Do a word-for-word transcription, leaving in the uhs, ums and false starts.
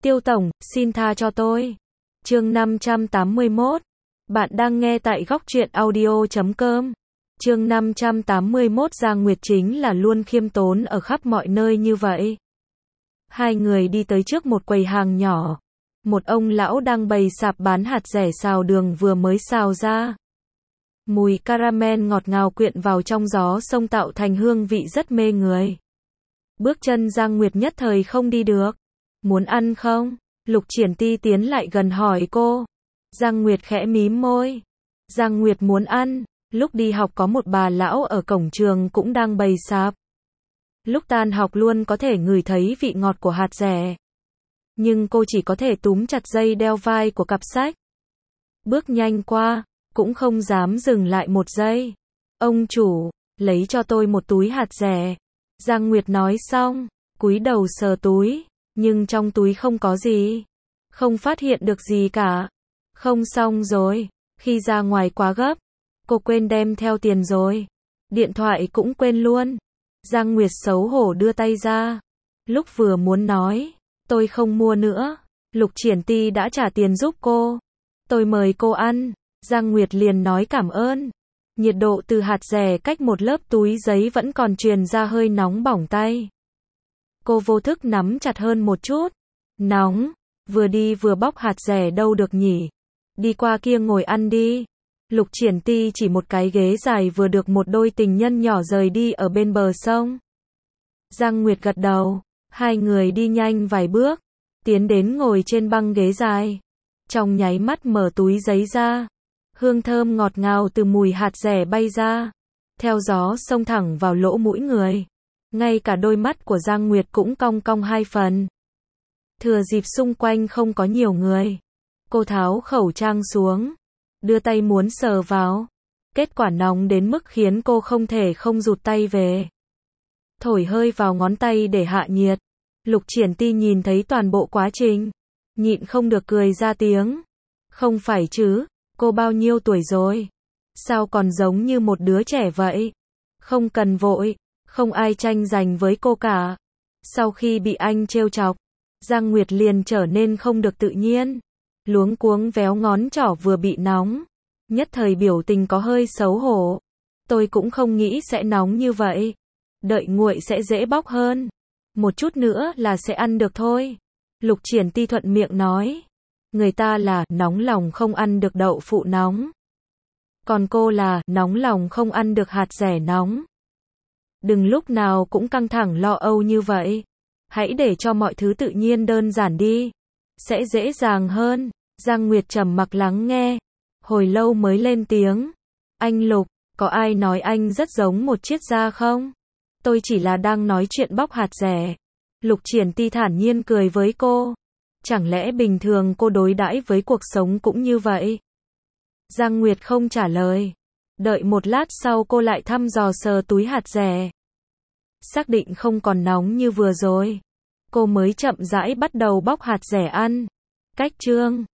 Tiêu tổng, xin tha cho tôi. Chương năm trăm tám mươi mốt. Bạn đang nghe tại góc truyện audio chấm com. Chương năm trăm tám mươi mốt. Giang Nguyệt chính là luôn khiêm tốn ở khắp mọi nơi như vậy. Hai người đi tới trước một quầy hàng nhỏ. Một ông lão đang bày sạp bán hạt dẻ xào đường vừa mới xào ra. Mùi caramel ngọt ngào quyện vào trong gió sông tạo thành hương vị rất mê người. Bước chân Giang Nguyệt nhất thời không đi được. Muốn ăn không? Lục Triển Ti tiến lại gần hỏi cô. Giang Nguyệt khẽ mím môi. Giang Nguyệt muốn ăn. Lúc đi học có một bà lão ở cổng trường cũng đang bày sạp. Lúc tan học luôn có thể ngửi thấy vị ngọt của hạt dẻ. Nhưng cô chỉ có thể túm chặt dây đeo vai của cặp sách. Bước nhanh qua, cũng không dám dừng lại một giây. Ông chủ, lấy cho tôi một túi hạt dẻ. Giang Nguyệt nói xong, cúi đầu sờ túi, nhưng trong túi không có gì. Không phát hiện được gì cả. Không xong rồi, khi ra ngoài quá gấp, cô quên đem theo tiền rồi. Điện thoại cũng quên luôn. Giang Nguyệt xấu hổ đưa tay ra. Lúc vừa muốn nói, tôi không mua nữa, Lục Triển Ti đã trả tiền giúp cô. Tôi mời cô ăn. Giang Nguyệt liền nói cảm ơn. Nhiệt độ từ hạt dẻ cách một lớp túi giấy vẫn còn truyền ra hơi nóng bỏng tay. Cô vô thức nắm chặt hơn một chút. Nóng, vừa đi vừa bóc hạt dẻ đâu được nhỉ. Đi qua kia ngồi ăn đi. Lục Triển Ti chỉ một cái ghế dài vừa được một đôi tình nhân nhỏ rời đi ở bên bờ sông. Giang Nguyệt gật đầu. Hai người đi nhanh vài bước, tiến đến ngồi trên băng ghế dài. Trong nháy mắt mở túi giấy ra. Hương thơm ngọt ngào từ mùi hạt dẻ bay ra. Theo gió xông thẳng vào lỗ mũi người. Ngay cả đôi mắt của Giang Nguyệt cũng cong cong hai phần. Thừa dịp xung quanh không có nhiều người, cô tháo khẩu trang xuống, đưa tay muốn sờ vào. Kết quả nóng đến mức khiến cô không thể không rụt tay về. Thổi hơi vào ngón tay để hạ nhiệt. Lục Triển Ti nhìn thấy toàn bộ quá trình, nhịn không được cười ra tiếng. Không phải chứ, cô bao nhiêu tuổi rồi? Sao còn giống như một đứa trẻ vậy? Không cần vội, không ai tranh giành với cô cả. Sau khi bị anh trêu chọc, Giang Nguyệt liền trở nên không được tự nhiên. Luống cuống véo ngón trỏ vừa bị nóng. Nhất thời biểu tình có hơi xấu hổ. Tôi cũng không nghĩ sẽ nóng như vậy. Đợi nguội sẽ dễ bóc hơn. Một chút nữa là sẽ ăn được thôi. Lục Triển Ti thuận miệng nói. Người ta là nóng lòng không ăn được đậu phụ nóng. Còn cô là nóng lòng không ăn được hạt dẻ nóng. Đừng lúc nào cũng căng thẳng lo âu như vậy. Hãy để cho mọi thứ tự nhiên đơn giản đi. Sẽ dễ dàng hơn. Giang Nguyệt trầm mặc lắng nghe. Hồi lâu mới lên tiếng. Anh Lục, có ai nói anh rất giống một triết gia không? Tôi chỉ là đang nói chuyện bóc hạt dẻ. Lục Triển Ti thản nhiên cười với cô. Chẳng lẽ bình thường cô đối đãi với cuộc sống cũng như vậy? Giang Nguyệt không trả lời. Đợi một lát sau cô lại thăm dò sờ túi hạt dẻ. Xác định không còn nóng như vừa rồi. Cô mới chậm rãi bắt đầu bóc hạt dẻ ăn. Cách chương